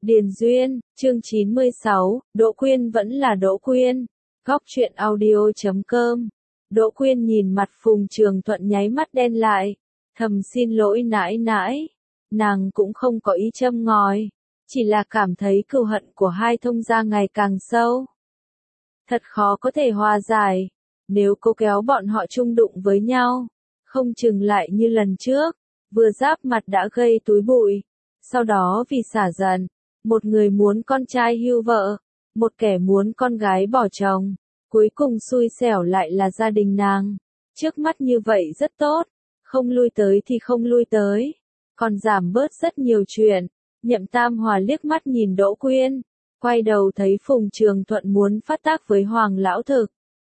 Điền Duyên, chương 96, Đỗ Quyên vẫn là Đỗ Quyên. Góc truyện audio.com. Đỗ Quyên nhìn mặt Phùng Trường Thuận nháy mắt đen lại, thầm xin lỗi nãi nãi. Nàng cũng không có ý châm ngòi, chỉ là cảm thấy cừu hận của hai thông gia ngày càng sâu. Thật khó có thể hòa giải, nếu cô kéo bọn họ chung đụng với nhau, không chừng lại như lần trước, vừa giáp mặt đã gây túi bụi. Sau đó vì xả giận, một người muốn con trai hưu vợ, một kẻ muốn con gái bỏ chồng, cuối cùng xui xẻo lại là gia đình nàng. Trước mắt như vậy rất tốt, không lui tới thì không lui tới, còn giảm bớt rất nhiều chuyện. Nhậm Tam Hòa liếc mắt nhìn Đỗ Quyên, quay đầu thấy Phùng Trường Thuận muốn phát tác với Hoàng Lão Thực.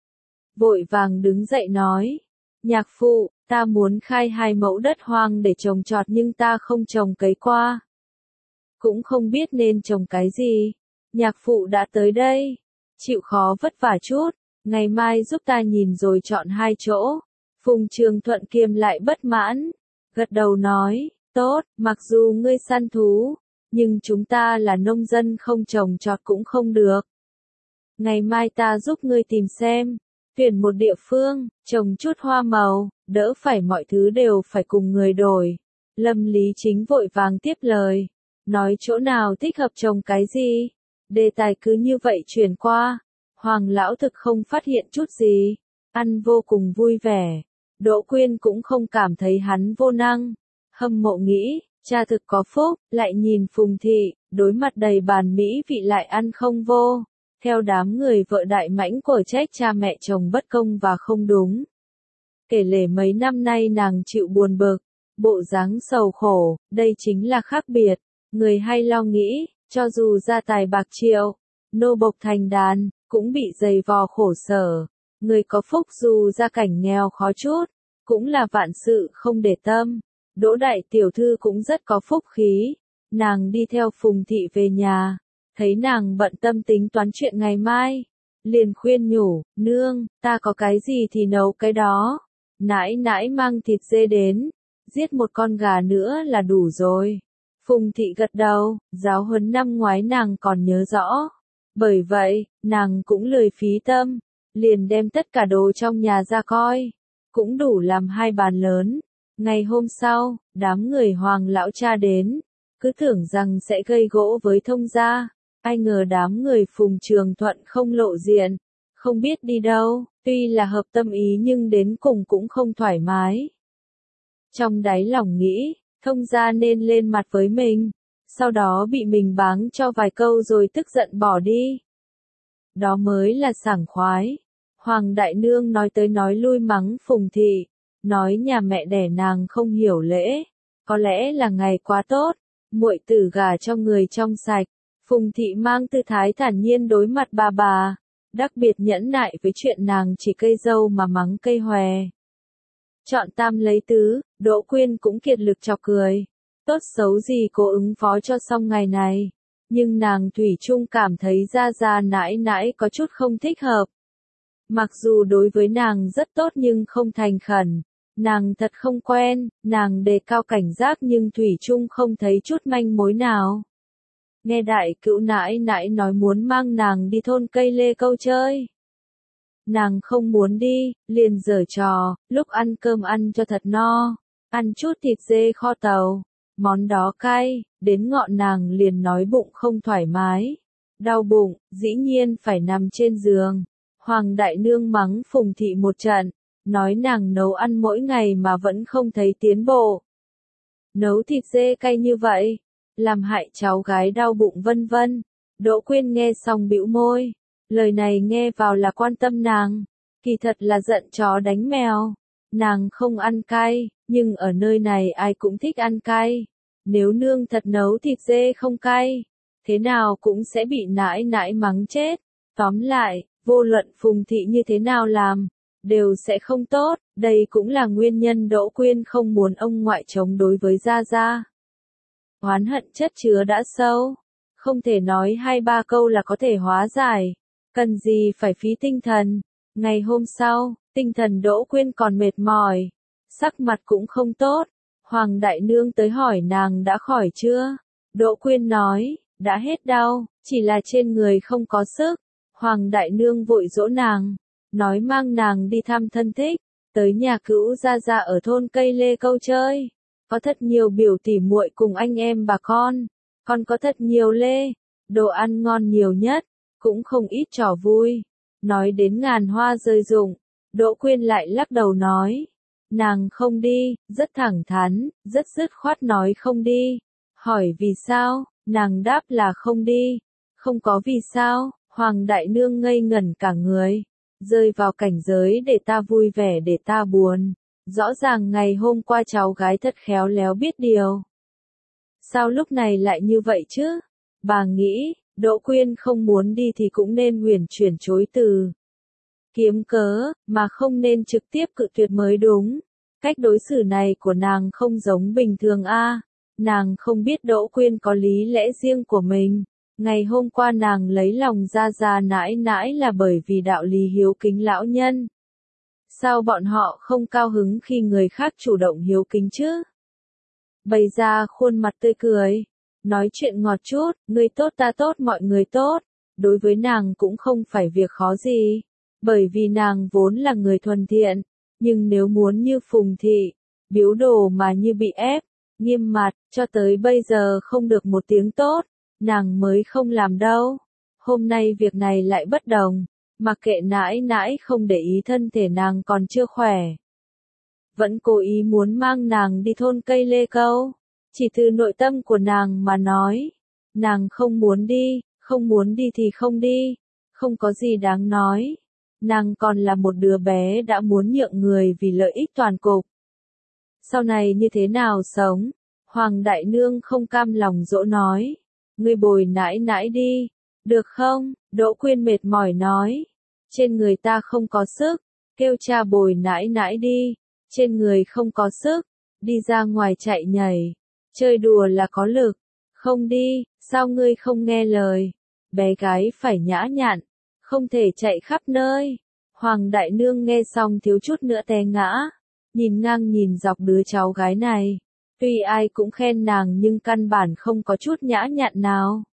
Vội vàng đứng dậy nói, nhạc phụ, ta muốn khai 2 mẫu đất hoang để trồng trọt nhưng ta không trồng cấy qua. Cũng không biết nên trồng cái gì. Nhạc phụ đã tới đây, chịu khó vất vả chút, ngày mai giúp ta nhìn rồi chọn 2 chỗ. Phùng Trường Thuận kiềm lại bất mãn, gật đầu nói, tốt, mặc dù ngươi săn thú, nhưng chúng ta là nông dân không trồng trọt cũng không được. Ngày mai ta giúp ngươi tìm xem, tuyển một địa phương, trồng chút hoa màu, đỡ phải mọi thứ đều phải cùng người đổi. Lâm Lý Chính vội vàng tiếp lời, nói chỗ nào thích hợp trồng cái gì. Đề tài cứ như vậy chuyển qua, Hoàng Lão Thực không phát hiện chút gì, ăn vô cùng vui vẻ. Đỗ Quyên cũng không cảm thấy hắn vô năng, hâm mộ nghĩ, cha thực có phúc, lại nhìn Phùng Thị, đối mặt đầy bàn mỹ vị lại ăn không vô. Theo đám người vợ đại mãnh của trách cha mẹ chồng bất công và không đúng. Kể lể mấy năm nay nàng chịu buồn bực, bộ dáng sầu khổ, đây chính là khác biệt. Người hay lo nghĩ, cho dù gia tài bạc triệu, nô bộc thành đàn, cũng bị dày vò khổ sở. Người có phúc dù gia cảnh nghèo khó chút, cũng là vạn sự không để tâm. Đỗ đại tiểu thư cũng rất có phúc khí. Nàng đi theo Phùng Thị về nhà, thấy nàng bận tâm tính toán chuyện ngày mai, liền khuyên nhủ, nương, ta có cái gì thì nấu cái đó. Nãi nãi mang thịt dê đến, giết một con gà nữa là đủ rồi. Phùng Thị gật đầu, giáo huấn năm ngoái nàng còn nhớ rõ. Bởi vậy, nàng cũng lười phí tâm, liền đem tất cả đồ trong nhà ra coi, cũng đủ làm 2 bàn lớn. Ngày hôm sau, đám người Hoàng lão cha đến, cứ tưởng rằng sẽ gây gỗ với thông gia, ai ngờ đám người Phùng Trường Thuận không lộ diện, không biết đi đâu, tuy là hợp tâm ý nhưng đến cùng cũng không thoải mái. Trong đáy lòng nghĩ, thông gia nên lên mặt với mình, sau đó bị mình báng cho vài câu rồi tức giận bỏ đi. Đó mới là sảng khoái. Hoàng đại nương nói tới nói lui mắng Phùng Thị, nói nhà mẹ đẻ nàng không hiểu lễ, có lẽ là ngày quá tốt, muội tử gả cho người trong sạch. Phùng Thị mang tư thái thản nhiên đối mặt bà, đặc biệt nhẫn nại với chuyện nàng chỉ cây dâu mà mắng cây hòe. Chọn tam lấy tứ, Đỗ Quyên cũng kiệt lực chọc cười. Tốt xấu gì cố ứng phó cho xong ngày này. Nhưng nàng thủy chung cảm thấy gia nãi nãi có chút không thích hợp. Mặc dù đối với nàng rất tốt nhưng không thành khẩn. Nàng thật không quen, nàng đề cao cảnh giác nhưng thủy chung không thấy chút manh mối nào. Nghe đại cữu nãi nãi nói muốn mang nàng đi thôn Cây Lê Câu chơi. Nàng không muốn đi, liền giở trò, lúc ăn cơm ăn cho thật no, ăn chút thịt dê kho tàu, món đó cay, đến ngọn nàng liền nói bụng không thoải mái, đau bụng, dĩ nhiên phải nằm trên giường. Hoàng đại nương mắng Phùng Thị một trận, nói nàng nấu ăn mỗi ngày mà vẫn không thấy tiến bộ. Nấu thịt dê cay như vậy, làm hại cháu gái đau bụng vân vân. Đỗ Quyên nghe xong bĩu môi. Lời này nghe vào là quan tâm nàng, kỳ thật là giận chó đánh mèo. Nàng không ăn cay, nhưng ở nơi này ai cũng thích ăn cay. Nếu nương thật nấu thịt dê không cay, thế nào cũng sẽ bị nãi nãi mắng chết. Tóm lại, vô luận Phùng Thị như thế nào làm, đều sẽ không tốt. Đây cũng là nguyên nhân Đỗ Quyên không muốn ông ngoại chống đối với Gia. Oán hận chất chứa đã sâu, không thể nói 2-3 câu là có thể hóa giải. Cần gì phải phí tinh thần. Ngày hôm sau, tinh thần Đỗ Quyên còn mệt mỏi, sắc mặt cũng không tốt. Hoàng đại nương tới hỏi nàng đã khỏi chưa. Đỗ Quyên nói, đã hết đau, chỉ là trên người không có sức. Hoàng đại nương vội dỗ nàng, nói mang nàng đi thăm thân thích, tới nhà cữu gia gia ở thôn Cây Lê Câu chơi. Có thật nhiều biểu tỉ muội cùng anh em bà con, còn có thật nhiều lê, đồ ăn ngon nhiều nhất, cũng không ít trò vui. Nói đến ngàn hoa rơi rụng, Đỗ Quyên lại lắc đầu nói, nàng không đi, rất thẳng thắn, rất dứt khoát nói không đi. Hỏi vì sao, nàng đáp là không đi. Không có vì sao, Hoàng đại nương ngây ngẩn cả người, rơi vào cảnh giới để ta vui vẻ để ta buồn. Rõ ràng ngày hôm qua cháu gái thật khéo léo biết điều. Sao lúc này lại như vậy chứ? Bà nghĩ, Đỗ Quyên không muốn đi thì cũng nên huyền chuyển chối từ. Kiếm cớ, mà không nên trực tiếp cự tuyệt mới đúng. Cách đối xử này của nàng không giống bình thường a. Nàng không biết Đỗ Quyên có lý lẽ riêng của mình. Ngày hôm qua nàng lấy lòng gia gia nãi nãi là bởi vì đạo lý hiếu kính lão nhân. Sao bọn họ không cao hứng khi người khác chủ động hiếu kính chứ? Bày ra khuôn mặt tươi cười, nói chuyện ngọt chút, người tốt ta tốt mọi người tốt. Đối với nàng cũng không phải việc khó gì, bởi vì nàng vốn là người thuần thiện. Nhưng nếu muốn như Phùng Thị, biếu đồ mà như bị ép, nghiêm mặt, cho tới bây giờ không được một tiếng tốt, nàng mới không làm đâu. Hôm nay việc này lại bất đồng. Mặc kệ nãi nãi không để ý thân thể nàng còn chưa khỏe. Vẫn cố ý muốn mang nàng đi thôn Cây Lê Câu. Chỉ từ nội tâm của nàng mà nói. Nàng không muốn đi, không muốn đi thì không đi. Không có gì đáng nói. Nàng còn là một đứa bé đã muốn nhượng người vì lợi ích toàn cục. Sau này như thế nào sống? Hoàng đại nương không cam lòng dỗ nói. Ngươi bồi nãi nãi đi. Được không? Đỗ Quyên mệt mỏi nói. Trên người ta không có sức, kêu cha bồi nãi nãi đi. Trên người không có sức, đi ra ngoài chạy nhảy, chơi đùa là có lực. Không đi, sao ngươi không nghe lời? Bé gái phải nhã nhặn, không thể chạy khắp nơi. Hoàng đại nương nghe xong thiếu chút nữa té ngã, nhìn ngang nhìn dọc đứa cháu gái này. Tuy ai cũng khen nàng nhưng căn bản không có chút nhã nhặn nào.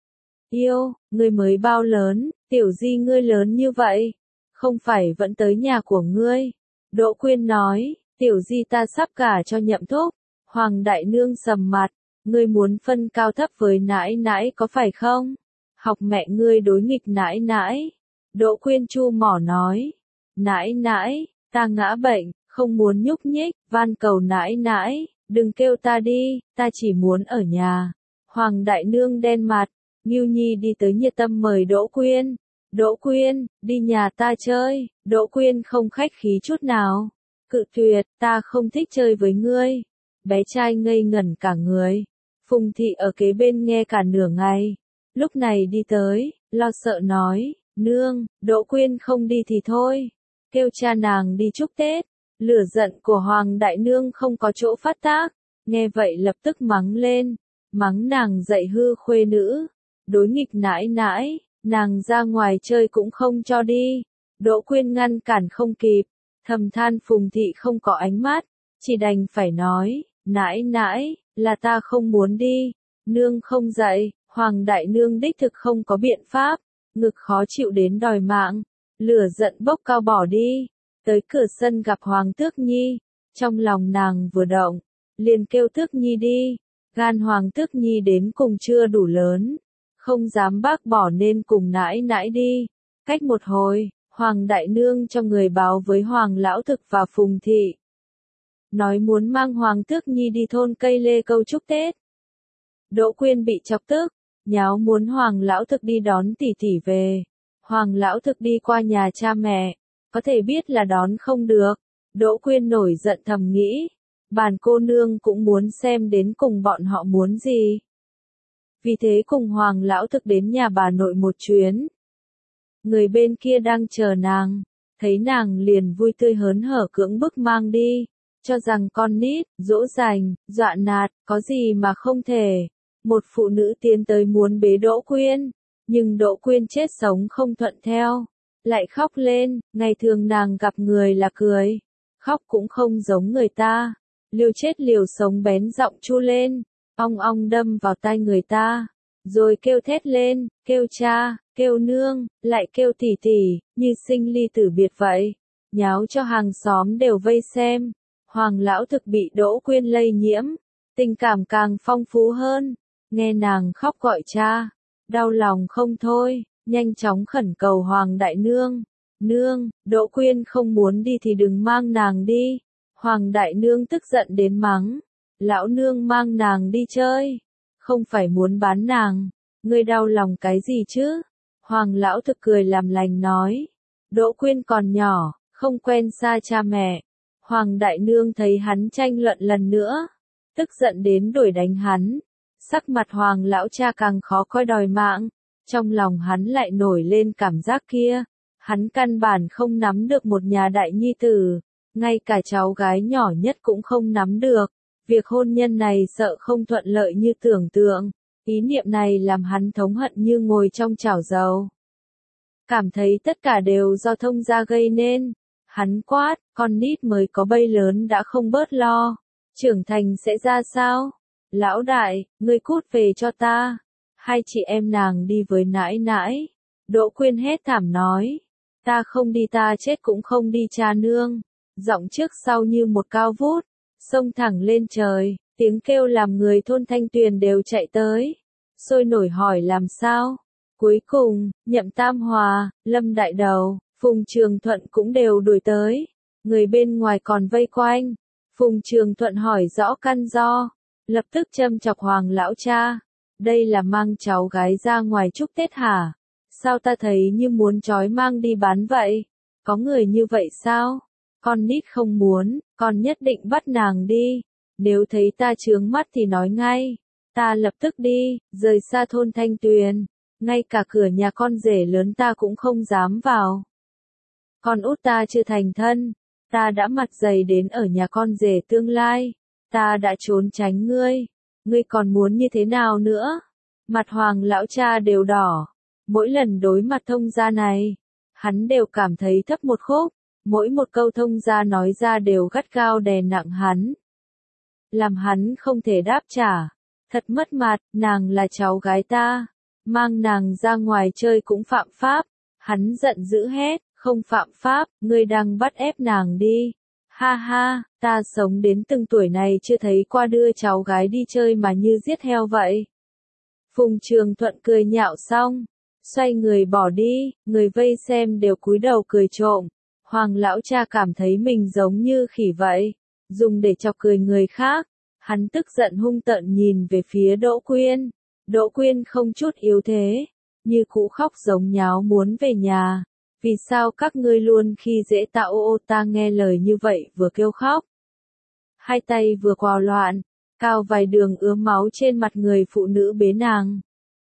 Yêu, ngươi mới bao lớn, tiểu di ngươi lớn như vậy, không phải vẫn tới nhà của ngươi. Đỗ Quyên nói, tiểu di ta sắp gả cho Nhậm Thúc. Hoàng đại nương sầm mặt, ngươi muốn phân cao thấp với nãi nãi có phải không? Học mẹ ngươi đối nghịch nãi nãi. Đỗ Quyên chu mỏ nói, nãi nãi, ta ngã bệnh, không muốn nhúc nhích, van cầu nãi nãi, đừng kêu ta đi, ta chỉ muốn ở nhà. Hoàng đại nương đen mặt. Ngưu Nhi đi tới nhiệt tâm mời Đỗ Quyên. Đỗ Quyên, đi nhà ta chơi. Đỗ Quyên không khách khí chút nào. Cự tuyệt, ta không thích chơi với ngươi. Bé trai ngây ngẩn cả người. Phùng Thị ở kế bên nghe cả nửa ngày. Lúc này đi tới, lo sợ nói, nương, Đỗ Quyên không đi thì thôi. Kêu cha nàng đi chúc Tết. Lửa giận của Hoàng đại nương không có chỗ phát tác. Nghe vậy lập tức mắng lên. Mắng nàng dạy hư khuê nữ. Đối nghịch nãi nãi, nàng ra ngoài chơi cũng không cho đi. Đỗ Quyên ngăn cản không kịp, thầm than Phùng Thị không có ánh mắt, chỉ đành phải nói, nãi nãi, là ta không muốn đi, nương không dạy. Hoàng đại nương đích thực không có biện pháp, ngực khó chịu đến đòi mạng, lửa giận bốc cao bỏ đi, tới cửa sân gặp Hoàng Tước Nhi, trong lòng nàng vừa động, liền kêu Tước Nhi đi, gan Hoàng Tước Nhi đến cùng chưa đủ lớn. Không dám bác bỏ nên cùng nãi nãi đi. Cách một hồi, Hoàng đại nương cho người báo với Hoàng lão thực và Phùng Thị. Nói muốn mang Hoàng Tước Nhi đi thôn Cây Lê Câu chúc Tết. Đỗ Quyên bị chọc tức, nháo muốn Hoàng lão thực đi đón tỷ tỷ về. Hoàng lão thực đi qua nhà cha mẹ, có thể biết là đón không được. Đỗ Quyên nổi giận thầm nghĩ, bản cô nương cũng muốn xem đến cùng bọn họ muốn gì. Vì thế cùng Hoàng lão thực đến nhà bà nội một chuyến. Người bên kia đang chờ nàng, thấy nàng liền vui tươi hớn hở cưỡng bức mang đi, cho rằng con nít, dỗ dành, dọa nạt, có gì mà không thể. Một phụ nữ tiến tới muốn bế Đỗ Quyên, nhưng Đỗ Quyên chết sống không thuận theo, lại khóc lên. Ngày thường nàng gặp người là cười, khóc cũng không giống người ta, liều chết liều sống bén giọng chu lên, ong ong đâm vào tai người ta. rồi kêu thét lên, kêu cha, kêu nương, lại kêu tỷ tỷ, như sinh ly tử biệt vậy. Nháo cho hàng xóm đều vây xem. Hoàng lão thực bị Đỗ Quyên lây nhiễm, tình cảm càng phong phú hơn. Nghe nàng khóc gọi cha, đau lòng không thôi, nhanh chóng khẩn cầu Hoàng đại nương. Nương, Đỗ Quyên không muốn đi thì đừng mang nàng đi. Hoàng đại nương tức giận đến mắng. Lão nương mang nàng đi chơi, không phải muốn bán nàng. Ngươi đau lòng cái gì chứ? Hoàng lão thực cười làm lành nói. Đỗ Quyên còn nhỏ, không quen xa cha mẹ. Hoàng đại nương thấy hắn tranh luận lần nữa, tức giận đến đuổi đánh hắn. Sắc mặt Hoàng lão cha càng khó coi đòi mạng. Trong lòng hắn lại nổi lên cảm giác kia. Hắn căn bản không nắm được một nhà đại nhi tử, ngay cả cháu gái nhỏ nhất cũng không nắm được. Việc hôn nhân này sợ không thuận lợi như tưởng tượng. Ý niệm này làm hắn thống hận như ngồi trong chảo dầu. Cảm thấy tất cả đều do thông gia gây nên. Hắn quát, con nít mới có bay lớn đã không bớt lo. Trưởng thành sẽ ra sao? Lão đại, ngươi cút về cho ta. Hai chị em nàng đi với nãi nãi. Đỗ Quyên hét thảm nói. Ta không đi, ta chết cũng không đi cha nương. Giọng trước sau như một cao vút, xông thẳng lên trời, tiếng kêu làm người thôn Thanh Tuyền đều chạy tới. Sôi nổi hỏi làm sao? Cuối cùng, Nhậm Tam Hòa, Lâm Đại Đầu, Phùng Trường Thuận cũng đều đuổi tới. Người bên ngoài còn vây quanh. Phùng Trường Thuận hỏi rõ căn do, lập tức châm chọc Hoàng lão cha. Đây là mang cháu gái ra ngoài chúc Tết hả? Sao ta thấy như muốn trói mang đi bán vậy? Có người như vậy sao? Con nít không muốn, con nhất định bắt nàng đi. Nếu thấy ta chướng mắt thì nói ngay. Ta lập tức đi, rời xa thôn Thanh Tuyền. Ngay cả cửa nhà con rể lớn ta cũng không dám vào. Con út ta chưa thành thân. Ta đã mặt dày đến ở nhà con rể tương lai. Ta đã trốn tránh ngươi. Ngươi còn muốn như thế nào nữa? Mặt Hoàng lão cha đều đỏ. Mỗi lần đối mặt thông gia này, hắn đều cảm thấy thấp một khúc. Mỗi một câu thông gia nói ra đều gắt gao đè nặng hắn. Làm hắn không thể đáp trả. Thật mất mặt, nàng là cháu gái ta. Mang nàng ra ngoài chơi cũng phạm pháp. Hắn giận dữ hét, không phạm pháp, ngươi đang bắt ép nàng đi. Ha ha, ta sống đến từng tuổi này chưa thấy qua đưa cháu gái đi chơi mà như giết heo vậy. Phùng Trường Thuận cười nhạo xong, xoay người bỏ đi, người vây xem đều cúi đầu cười trộm. Hoàng lão cha cảm thấy mình giống như khỉ vậy, dùng để chọc cười người khác. Hắn tức giận hung tợn nhìn về phía Đỗ Quyên. Đỗ Quyên không chút yếu thế, như cũ khóc giống nháo muốn về nhà. Vì sao các ngươi luôn khi dễ ta? Ô ta nghe lời như vậy vừa kêu khóc. Hai tay vừa quào loạn, cao vài đường ướm máu trên mặt người phụ nữ bế nàng.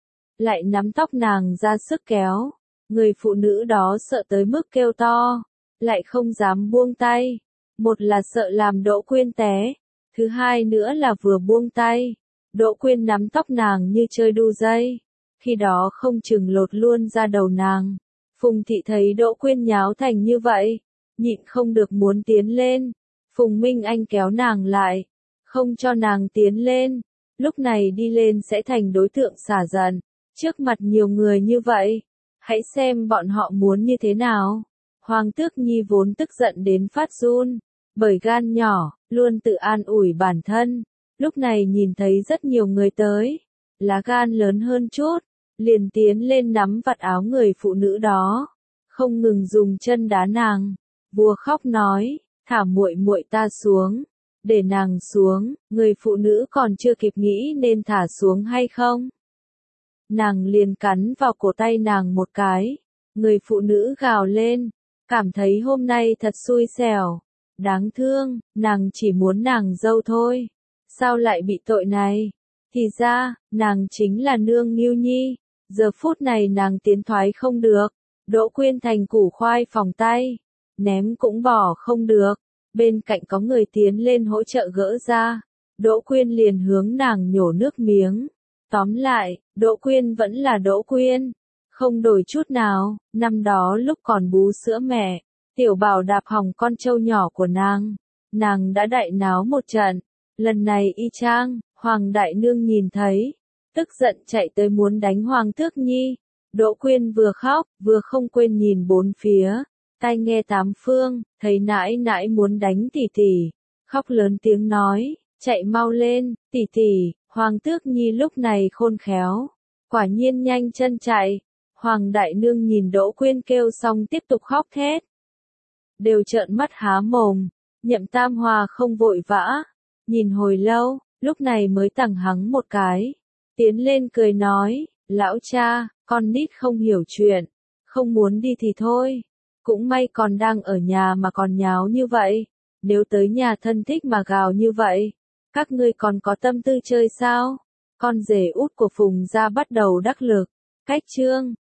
Lại nắm tóc nàng ra sức kéo. Người phụ nữ đó sợ tới mức kêu to, lại không dám buông tay. Một là sợ làm Đỗ Quyên té, thứ hai nữa là vừa buông tay. Đỗ Quyên nắm tóc nàng như chơi đu dây, khi đó không chừng lột luôn ra đầu nàng. Phùng thị thấy Đỗ Quyên nháo thành như vậy, nhịn không được muốn tiến lên. Phùng Minh Anh kéo nàng lại, không cho nàng tiến lên. Lúc này đi lên sẽ thành đối tượng xả giận, trước mặt nhiều người như vậy. Hãy xem bọn họ muốn như thế nào. Hoàng Tước Nhi vốn tức giận đến phát run, bởi gan nhỏ, luôn tự an ủi bản thân. Lúc này nhìn thấy rất nhiều người tới, lá gan lớn hơn chút, liền tiến lên nắm vạt áo người phụ nữ đó, không ngừng dùng chân đá nàng. Vua khóc nói, thả muội muội ta xuống, để nàng xuống. Người phụ nữ còn chưa kịp nghĩ nên thả xuống hay không, nàng liền cắn vào cổ tay nàng một cái. Người phụ nữ gào lên, cảm thấy hôm nay thật xui xẻo, đáng thương, nàng chỉ muốn nàng dâu thôi, sao lại bị tội này? Thì ra, nàng chính là nương Ngưu Nhi. Giờ phút này nàng tiến thoái không được. Đỗ Quyên thành củ khoai phòng tay, ném cũng bỏ không được. Bên cạnh có người tiến lên hỗ trợ gỡ ra. Đỗ Quyên liền hướng nàng nhổ nước miếng. Tóm lại, Đỗ Quyên vẫn là Đỗ Quyên, không đổi chút nào. Năm đó lúc còn bú sữa mẹ, Tiểu Bảo đạp hỏng con trâu nhỏ của nàng đã đại náo một trận. Lần này y chang, Hoàng đại nương nhìn thấy, tức giận chạy tới muốn đánh Hoàng Tước Nhi. Đỗ Quyên vừa khóc, vừa không quên nhìn bốn phía, tai nghe tám phương, thấy nãi nãi muốn đánh tỷ tỷ, khóc lớn tiếng nói, chạy mau lên, tỷ tỷ. Hoàng Tước Nhi lúc này khôn khéo, quả nhiên nhanh chân chạy. Hoàng Đại Nương nhìn Đỗ Quyên kêu xong tiếp tục khóc thét, đều trợn mắt há mồm. Nhậm Tam Hòa không vội vã, nhìn hồi lâu, lúc này mới tằng hắng một cái, tiến lên cười nói, lão cha, con nít không hiểu chuyện, không muốn đi thì thôi, cũng may còn đang ở nhà mà còn nháo như vậy, nếu tới nhà thân thích mà gào như vậy, các ngươi còn có tâm tư chơi sao? Con rể út của Phùng gia bắt đầu đắc lực, cách chương